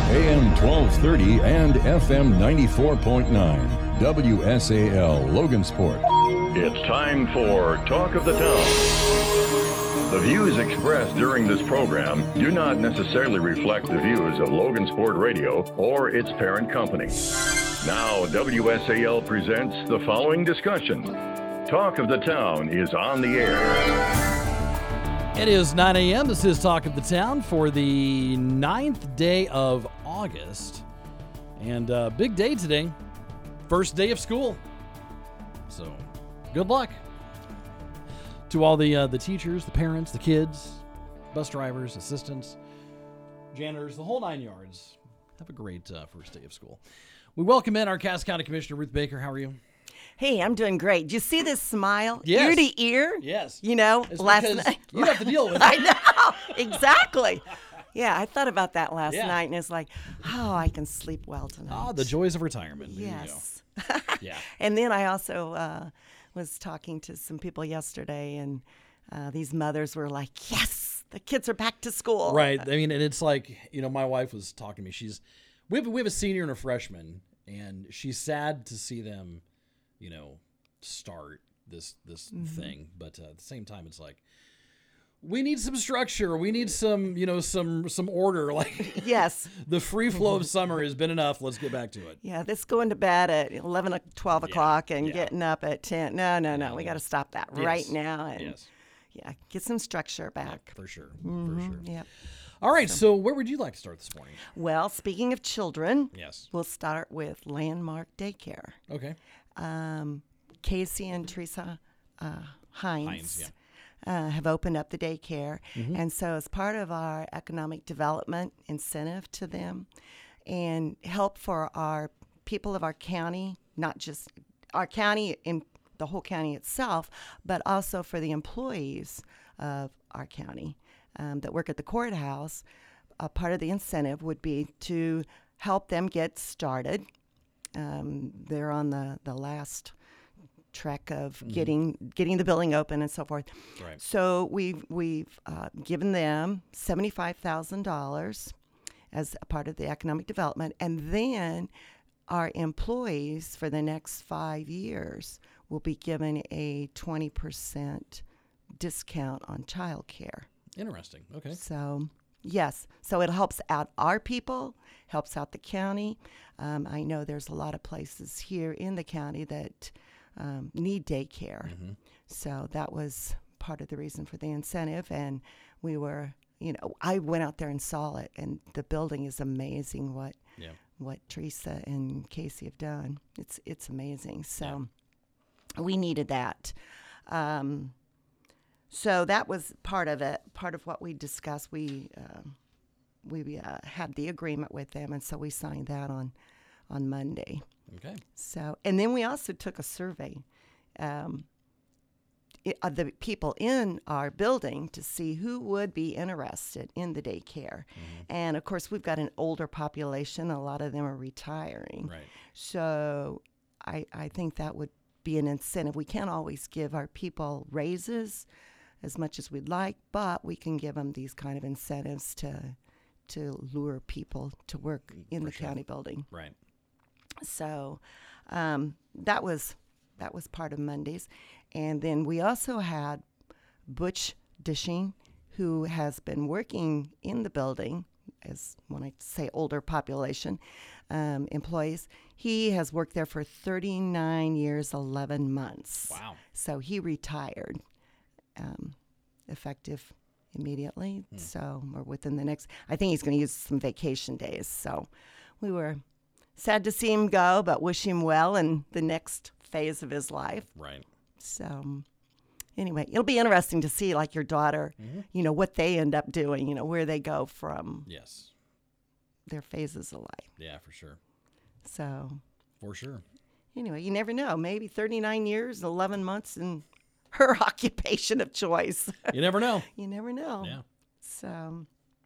AM 1230 and FM 94.9. WSAL Logansport. It's time for Talk of the Town. The views expressed during this program do not necessarily reflect the views of Logansport Radio or its parent company. Now, WSAL presents the following discussion. Talk of the Town is on the air. It is 9 a.m. This is Talk of the Town for the 9th day of August. And big day today. First day of school. So, good luck to all the teachers, the parents, the kids, bus drivers, assistants, janitors, the whole 9 yards. Have a great first day of school. We welcome in our Cass County Commissioner, Ruth Baker. How are you? Hey, I'm doing great. Do you see this smile? Yes. Ear to ear? Yes. You know, It's last because night. you have to deal with it. I know. Exactly. Yeah, I thought about that last Yeah. night, and it's like, oh, I can sleep well tonight. Ah, the joys of retirement. There Yes. you go. Yeah. And then I also was talking to some people yesterday, and these mothers were like, yes, the kids are back to school. Right. I mean, and it's like, you know, my wife was talking to me. We have a senior and a freshman, and she's sad to see them, you know, start this thing. But at the same time, it's like, we need some structure. We need some, you know, some order. Like, Yes. the free flow of summer has been enough. Let's get back to it. Yeah, this going to bed at 11, 12 o'clock and yeah. getting up at 10. No. We got to stop that right Yes. now. And Yes. yeah, get some structure back. For sure. For sure. Yep. All right. So where would you like to start this morning? Well, speaking of children, Yes. we'll start with Landmark Daycare. Okay. Casey and Teresa Hines, have opened up the daycare. Mm-hmm. And so as part of our economic development incentive to them and help for our people of our county, not just our county in the whole county itself, but also for the employees of our county that work at the courthouse, part of the incentive would be to help them get started. They're on the last trek of getting the building open and so forth. Right. So we've given them $75,000 as a part of the economic development, and then our employees for the next 5 years will be given a 20% discount on childcare. Interesting. Okay. So, yes. So it helps out our people, helps out the county. I know there's a lot of places here in the county that need daycare. Mm-hmm. So that was part of the reason for the incentive. And we were, you know, I went out there and saw it, and the building is amazing what Teresa and Casey have done. It's amazing. So we needed that. So that was part of it, part of what we discussed. We had the agreement with them, and so we signed that on Monday. Okay. So, and then we also took a survey of the people in our building to see who would be interested in the daycare. Mm-hmm. And, of course, we've got an older population. A lot of them are retiring. Right. So I think that would be an incentive. We can't always give our people raises as much as we'd like, but we can give them these kind of incentives to lure people to work in the county building. Right. So that was part of Mondays. And then we also had Butch Dishing, who has been working in the building, as when I say older population employees. He has worked there for 39 years, 11 months. Wow. So he retired effective immediately. So, or within the next, I think he's going to use some vacation days. So we were sad to see him go, but wish him well in the next phase of his life. Right. So anyway, it'll be interesting to see, like, your daughter, you know, what they end up doing, you know, where they go from Yes. their phases of life. Yeah, for sure. So For sure. anyway, you never know. Maybe 39 years, 11 months in her occupation of choice. You never know. You never know. Yeah. So,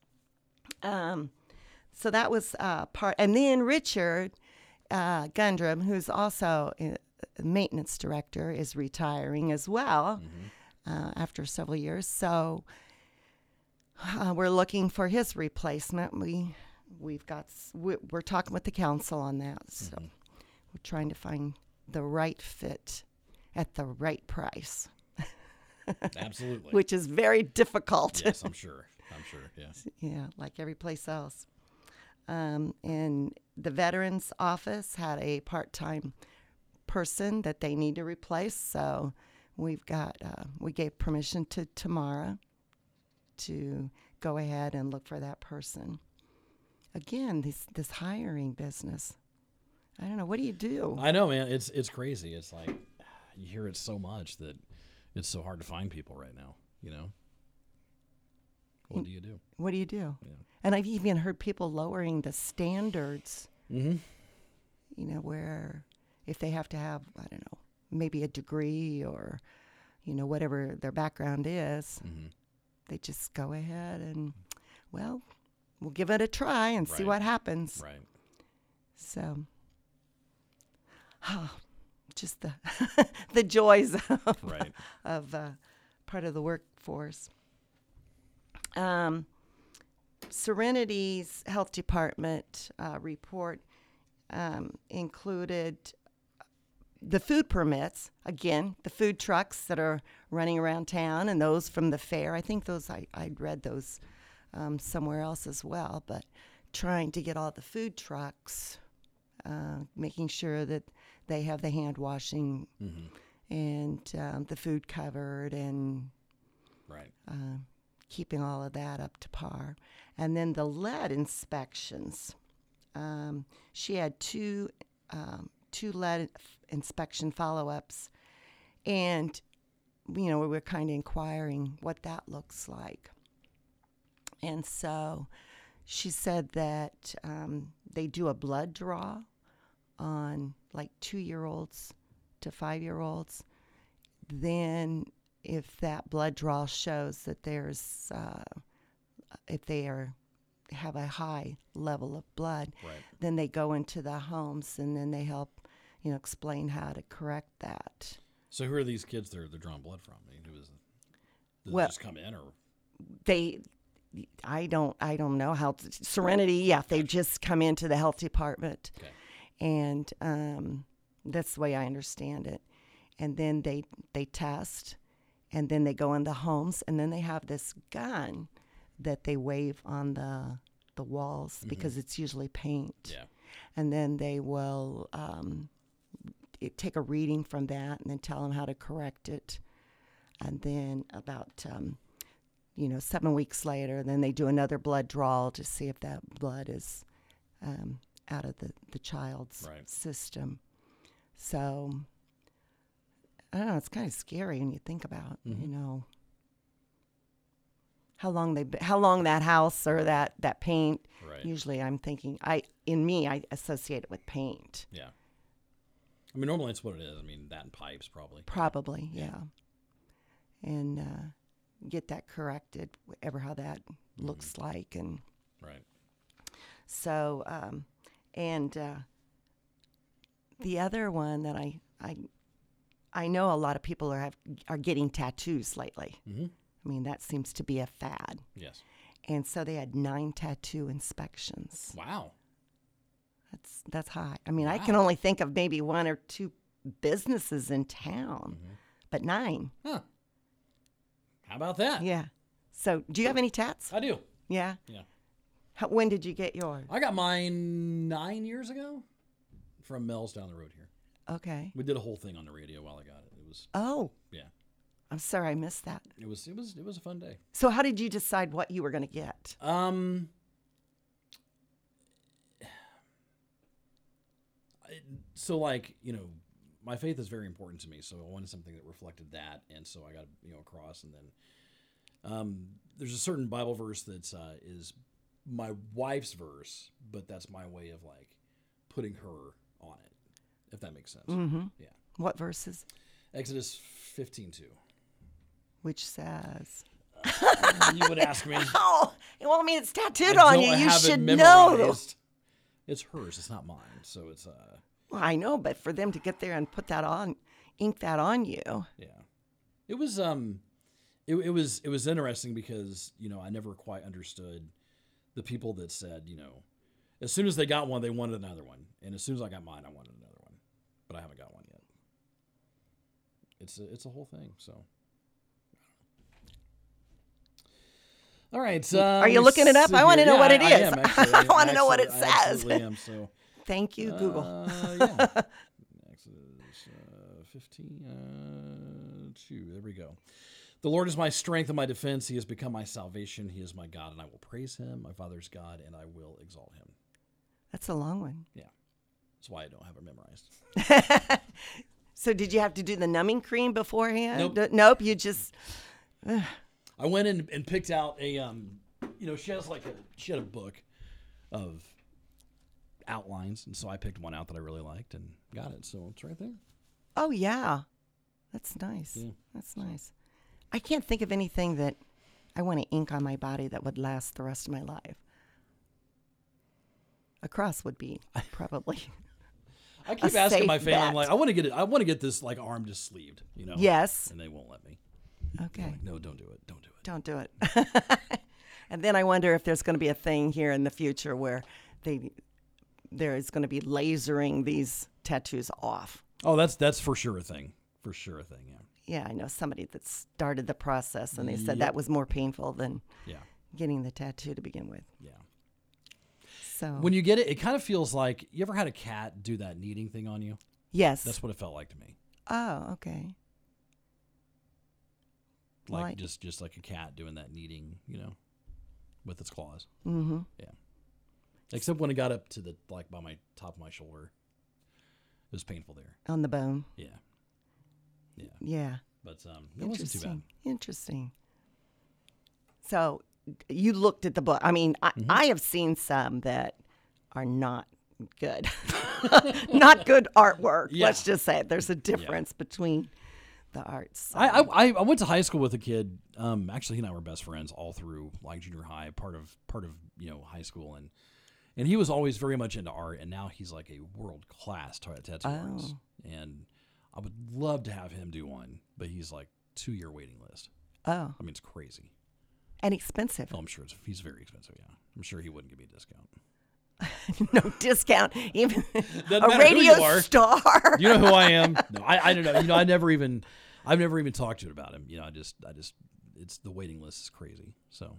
so that was part. And then Richard Gundrum, who's also a maintenance director, is retiring as well after several years. So we're looking for his replacement. we're talking with the council on that. So we're trying to find the right fit at the right price. Absolutely. Which is very difficult. Yes, I'm sure. Yes. Yeah, like every place else. And the Veterans Office had a part-time person that they need to replace, so we gave permission to Tamara to go ahead and look for that person. Again, this hiring business. I don't know. What do you do? I know, man. It's crazy. It's like you hear it so much that it's so hard to find people right now. What do you do? What do you do? Yeah. And I've even heard people lowering the standards. Mm-hmm. Where if they have to have, I don't know, maybe a degree or, whatever their background is, they just go ahead and, well, we'll give it a try and see what happens. Right. So, just the the joys of part of the workforce. Serenity's health department report included the food permits, again, the food trucks that are running around town and those from the fair. I think those, I'd read those somewhere else as well, but trying to get all the food trucks, making sure that they have the hand washing and the food covered and keeping all of that up to par. And then the lead inspections. She had two lead inspection follow-ups, and we were kind of inquiring what that looks like. And so she said that they do a blood draw on like 2-year-olds to 5-year-olds. Then if that blood draw shows that there's if they have a high level of blood, then they go into the homes and then they help explain how to correct that. So who are these kids they're drawing blood from? I mean, does it just come in, or I don't know how Serenity. Yeah, they just come into the health department, and that's the way I understand it. And then they test, and then they go in the homes, and then they have this gun that they wave on the walls because it's usually paint. Yeah. And then they will take a reading from that and then tell them how to correct it. And then about 7 weeks later, then they do another blood draw to see if that blood is out of the child's system. So I don't know. It's kind of scary when you think about how long that house or that paint. Right. Usually, I'm thinking I associate it with paint. Yeah. I mean, normally it's what it is. I mean, that and pipes probably. Probably, yeah. And get that corrected, whatever how that looks like, and so the other one that I know a lot of people are getting tattoos lately. Mm-hmm. I mean, that seems to be a fad. Yes. And so they had 9 tattoo inspections. Wow. That's high. I mean, I can only think of maybe 1 or 2 businesses in town, but 9. Huh. How about that? Yeah. So, do you have any tats? I do. Yeah? Yeah. When did you get yours? I got mine 9 years ago from Mel's down the road here. Okay. We did a whole thing on the radio while I got it. It was. Oh. Yeah. I'm sorry I missed that. It was a fun day. So how did you decide what you were going to get? So like, my faith is very important to me, so I wanted something that reflected that, and so I got a cross, and then there's a certain Bible verse that is my wife's verse, but that's my way of like putting her on it, if that makes sense. Mm-hmm. Yeah. What verses? Exodus 15:2. Which says... You would ask me. Oh, well, I mean, it's tattooed on you. You should know. It's hers. It's not mine. So it's... Well, I know, but for them to get there and put that on, ink that on you. Yeah. It was it was interesting because, I never quite understood the people that said, as soon as they got one, they wanted another one. And as soon as I got mine, I wanted another one. But I haven't got one yet. It's a whole thing, so. All right. Are you looking it up? I want to know what it is. I am, actually. I want to know what it I says. absolutely am, so. Thank you, Google. Yeah. Exodus 15, 2. There we go. The Lord is my strength and my defense. He has become my salvation. He is my God, and I will praise him, my Father's God, and I will exalt him. That's a long one. Yeah. That's why I don't have it memorized. So did you have to do the numbing cream beforehand? Nope. You just... I went in and picked out a, she had a book of outlines, and so I picked one out that I really liked and got it. So it's right there. Oh, yeah. That's nice. Yeah. That's nice. I can't think of anything that I want to ink on my body that would last the rest of my life. A cross would be probably... I keep asking my family, I'm like, I want to get this like arm just sleeved, Yes. And they won't let me. Okay. Like, no, don't do it. Don't do it. Don't do it. And then I wonder if there's going to be a thing here in the future where there is going to be lasering these tattoos off. Oh, that's for sure a thing. For sure a thing, yeah. Yeah, I know somebody that started the process, and they said Yep. that was more painful than Yeah. getting the tattoo to begin with. Yeah. So When you get it, it kind of feels like, you ever had a cat do that kneading thing on you? yes. That's what it felt like to me. Oh, okay. Like Right. just like a cat doing that kneading, with its claws. Mm-hmm. Yeah. Except when it got up to the by my top of my shoulder. It was painful there. On the bone. Yeah. Yeah. Yeah. But it wasn't too bad. Interesting. So you looked at the book. I mean, I have seen some that are not good. Not good artwork. Yeah. Let's just say it. There's a difference between the arts. I went to high school with a kid. Actually, he and I were best friends all through junior high, part of high school, and he was always very much into art. And now he's like a world class tattoo artist. And I would love to have him do one, but he's like 2-year waiting list. Oh. I mean, it's crazy. And expensive. Oh, I'm sure he's very expensive. Yeah, I'm sure he wouldn't give me a discount. No discount. Even Doesn't a matter who radio you are. star. You know who I am? No, I don't know. I've never even talked to it about him. I just, it's the waiting list is crazy. So.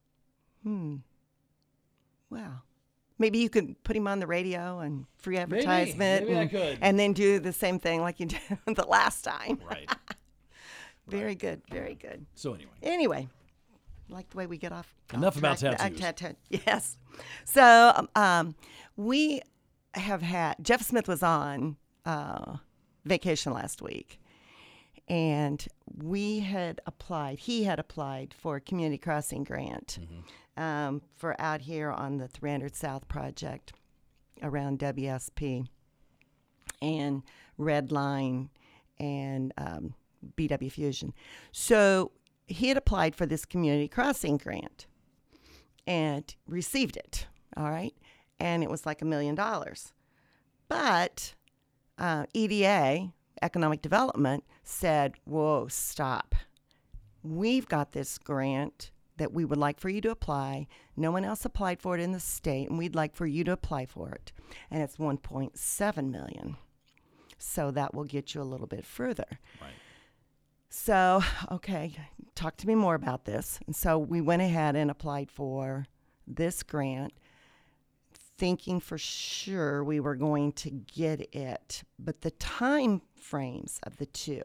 Wow. Maybe you could put him on the radio and free advertisement. Maybe I could. And then do the same thing like you did the last time. Right. Very good. Very good. So anyway. Anyway, like the way we get off. Enough about track. tattoos. Yes. So we have had, Jeff Smith was on vacation last week. And he had applied for a community crossing grant for out here on the 300 South project around WSP and Red Line and BW Fusion. So he had applied for this community crossing grant and received it, all right? And it was like $1 million. But EDA, Economic Development, said, whoa, stop. We've got this grant that we would like for you to apply. No one else applied for it in the state, and we'd like for you to apply for it. And it's $1.7 million. So that will get you a little bit further. Right. So, okay, talk to me more about this. And so we went ahead and applied for this grant, thinking for sure we were going to get it. But the time frames of the two,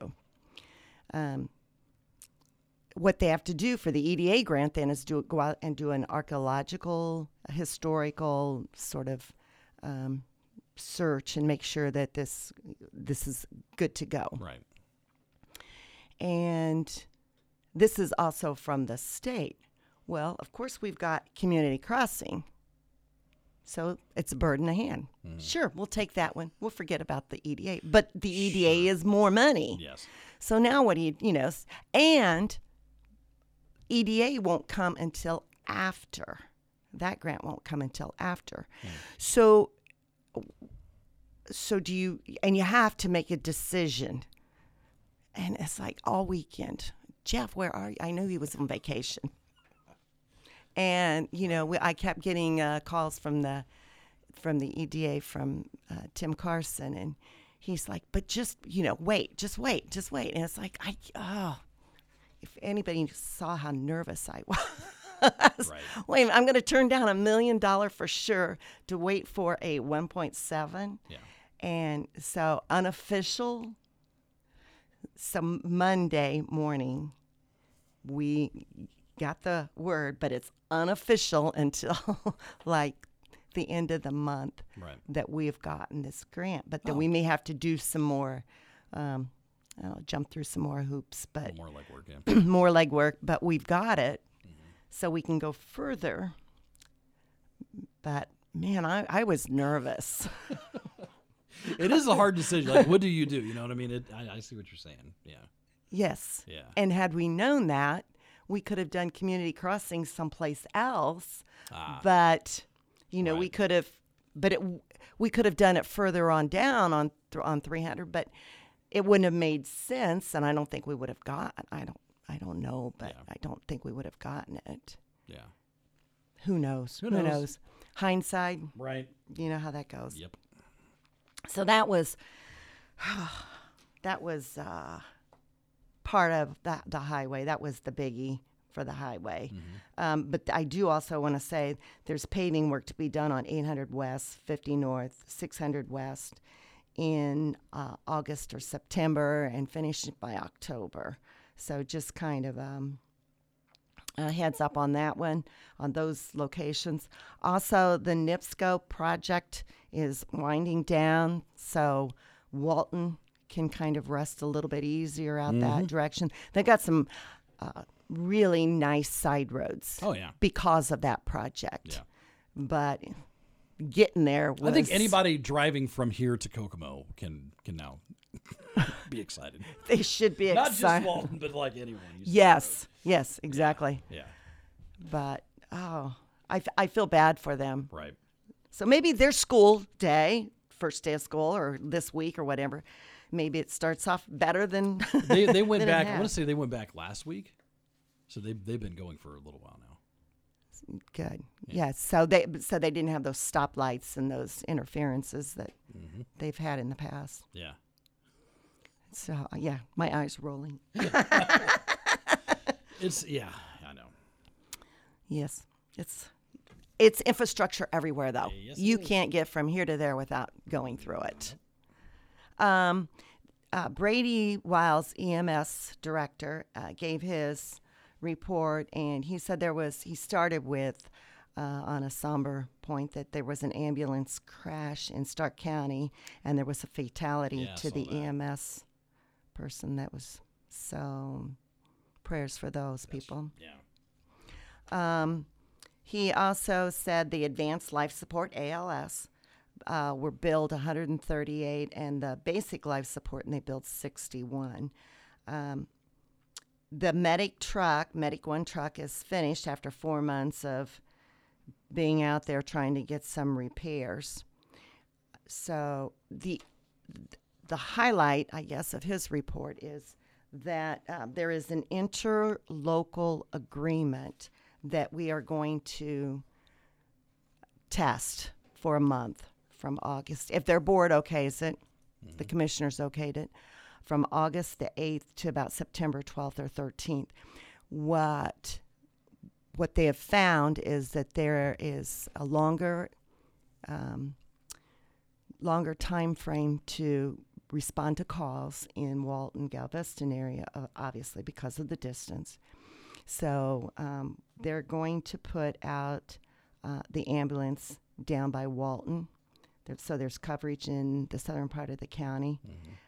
what they have to do for the EDA grant then is go out and do an archaeological, historical sort of search and make sure that this is good to go. Right. And this is also from the state. Well, of course, we've got community crossing. So it's a bird in the hand. Sure, we'll take that one. We'll forget about the EDA. But the EDA is more money. Yes. So now what do and EDA won't come until after. That grant won't come until after. So do you, and you have to make a decision. And it's like all weekend. Jeff, where are you? I knew he was on vacation. And, I kept getting calls from the from the EDA from Tim Carson, and he's like, but just wait. And it's like if anybody saw how nervous I was. Right. Wait, I'm going to turn down $1 million for sure to wait for a 1.7. Yeah. And so unofficial. So Monday morning, we got the word, but it's unofficial until like the end of the month that we have gotten this grant. But then we may have to do some more. I'll jump through some more hoops, but More legwork, yeah. more legwork. But we've got it, so we can go further. But man, I was nervous. It is a hard decision. Like, what do you do? You know what I mean? I see what you're saying. Yeah. Yes. Yeah. And had we known that, we could have done community crossing someplace else. But we could have. But we could have done it further on down on 300. But it wouldn't have made sense, and I don't think we would have gotten. I don't know, but I don't think we would have gotten it. Yeah. Who knows? Who knows? Hindsight. Right. You know how that goes. Yep. So that was part of the highway. That was the biggie for the highway. But I do also want to say there's paving work to be done on 800 West, 50 North, 600 West in August or September and finish it by October. So just kind of a heads up on that one, on those locations. Also, the NIPSCO project is winding down, so Walton can kind of rest a little bit easier out that direction. They got some really nice side roads. Oh, yeah. Because of that project. Yeah. But getting there was... I think anybody driving from here to Kokomo can now be excited. They should be Not excited. just Walton, but like anyone. Yes, exactly. Yeah. But, I feel bad for them. Right. So maybe their school day, first day of school, or this week or whatever, maybe it starts off better than They went than it back. I has. want to say they went back last week, so they've been going for a little while now. Good. Yeah. So they didn't have those stoplights and those interferences that they've had in the past. Yeah. So yeah, my eyes rolling. It's I know. Yes, it's infrastructure everywhere though. Yes, You it is. can't get from here to there without going through it. Brady Wiles, EMS director, gave his report, and he said he started with, on a somber point, that there was an ambulance crash in Stark County, and there was a fatality Yeah, I to saw the that. EMS person. That was so prayers for those people. Yeah. He also said the advanced life support, ALS, were billed 138, and the basic life support, and they billed 61. The Medic 1 truck is finished after 4 months of being out there trying to get some repairs. So the highlight, I guess, of his report is that there is an interlocal agreement that we are going to test for a month from August. If their board okays it, the commissioners okayed it, from August the 8th to about September 12th or 13th. What they have found is that there is a longer time frame to respond to calls in Walton, Galveston area, obviously because of the distance. So they're going to put out the ambulance down by Walton. So there's coverage in the southern part of the county.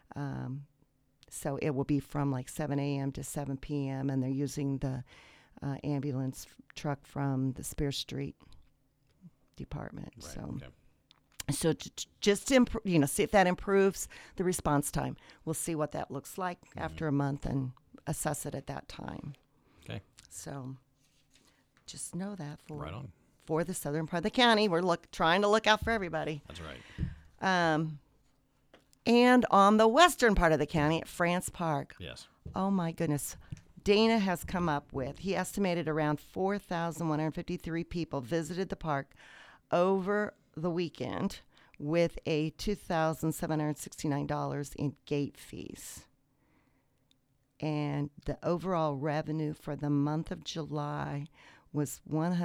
So it will be from like 7 a.m. to 7 p.m. And they're using the ambulance truck from the Spear Street Department. Right. So just to see if that improves the response time. We'll see what that looks like after a month and assess it at that time. Okay. So just know that Right on. for the southern part of the county, we're trying to look out for everybody. That's right. And on the western part of the county at France Park, Yes. oh my goodness, Dana has come up with, he estimated around 4,153 people visited the park over the weekend with a $2,769 in gate fees. And the overall revenue for the month of July was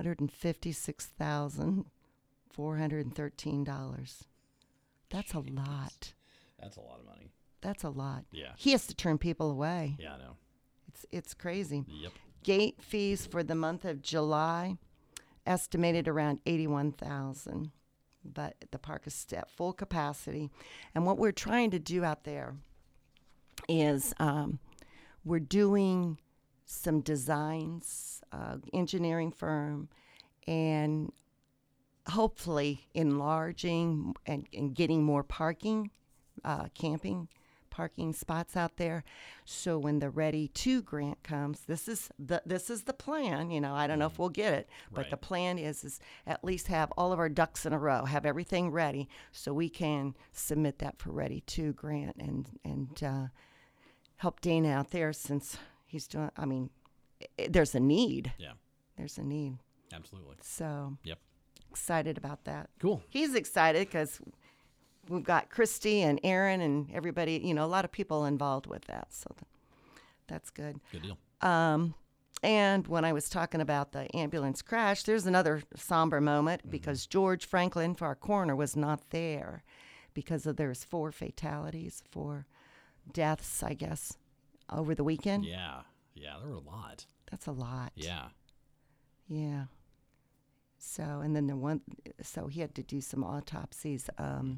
$156,413. That's a lot. That's a lot of money. That's a lot. Yeah. He has to turn people away. Yeah, I know. It's crazy. Yep. Gate fees for the month of July estimated around $81,000, but the park is at full capacity. And what we're trying to do out there is we're doing some designs, engineering firm, and hopefully enlarging and getting more parking, camping parking spots out there. So when the Ready To grant comes, this is the plan. You know, I don't know if we'll get it, but Right. the plan is at least have all of our ducks in a row, have everything ready, so we can submit that for Ready To grant and help Dana out there, since he's doing. I mean, there's a need. Yeah. There's a need. Absolutely. So Yep. excited about that. Cool. He's excited because we've got Christy and Aaron and everybody, you know, a lot of people involved with that. So that's good. Good deal. And when I was talking about the ambulance crash, there's another somber moment because George Franklin, for our coroner, was not there because there's 4 fatalities, 4 deaths, I guess, over the weekend. Yeah. Yeah, there were a lot. That's a lot. Yeah. Yeah. So, and then so he had to do some autopsies.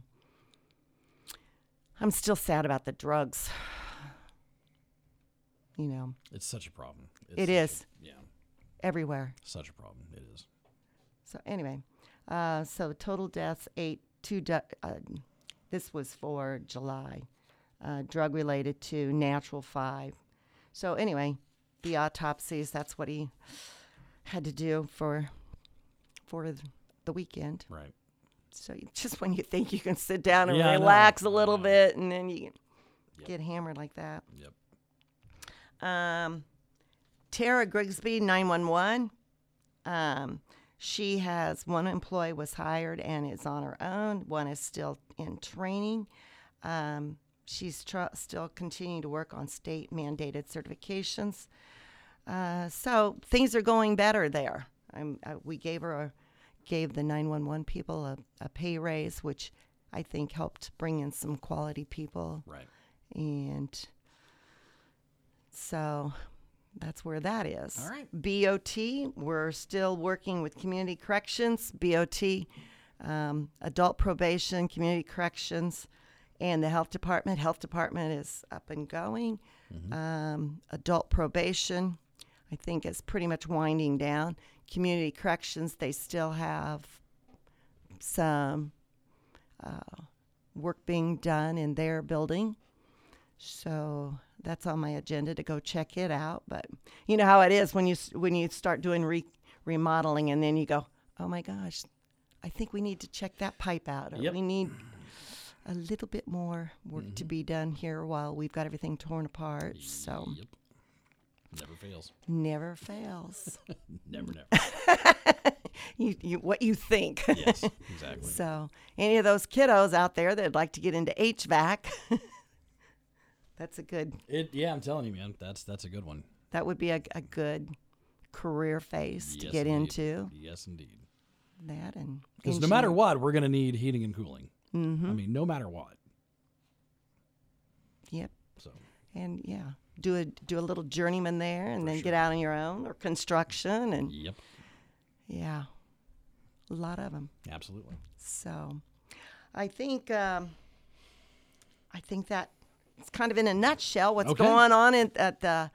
I'm still sad about the drugs. You know, It's such a problem. It is. Yeah. everywhere. Such a problem. It is. So anyway, so total deaths 8. This was for July. Drug related 2, natural 5. So anyway, the autopsies. That's what he had to do for the weekend. Right. So just when you think you can sit down and Yeah, I know. relax a little Yeah. bit, and then you Yep. get hammered like that. Yep. Tara Grigsby, 911. She has one employee was hired and is on her own. One is still in training. She's still continuing to work on state mandated certifications. So things are going better there. We gave the 911 people a pay raise, which I think helped bring in some quality people. Right. And so that's where that is. All right. BOT, we're still working with community corrections, BOT, adult probation, community corrections, and the health department. Health department is up and going. Adult probation, I think, is pretty much winding down. Community corrections, they still have some work being done in their building. So that's on my agenda to go check it out. But you know how it is when you start doing remodeling, and then you go, oh my gosh, I think we need to check that pipe out, or Yep. we need a little bit more work to be done here while we've got everything torn apart. So Yep. Never fails. never fails. Never. you what you think. Yes. Exactly. So any of those kiddos out there that'd like to get into HVAC, that's a good. Yeah, I'm telling you, man. That's a good one. That would be a good career phase to Yes, get indeed. into. Yes, indeed. That and Because no matter what, we're going to need heating and cooling. Mm-hmm. I mean, no matter what. Yep. So. And yeah, do a little journeyman there, and For then sure. get out on your own, or construction, and Yep. yeah, a lot of them. Absolutely. So, I think that it's kind of in a nutshell what's Okay. going on at the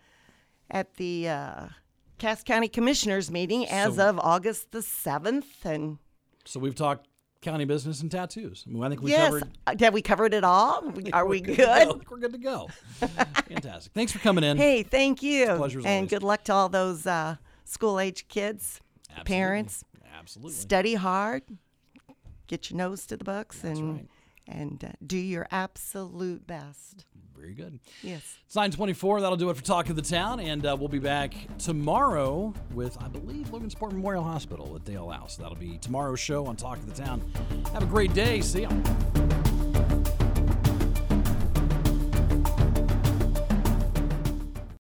Cass County Commissioners meeting as So- of August the 7th, and So we've talked county business and tattoos. I mean, I think we yes, covered. have we covered it all? Are we We're good? I think we're good to go. Fantastic. Thanks for coming in. Hey, thank you, pleasure as and always. good luck to all those school-age kids, Absolutely. parents. Absolutely. Study hard, get your nose to the books, That's and right. and do your absolute best. Very good. Yes. It's 9:24. That'll do it for Talk of the Town, and we'll be back tomorrow with, I believe, Logansport Memorial Hospital at Dale House. That'll be tomorrow's show on Talk of the Town. Have a great day. See ya.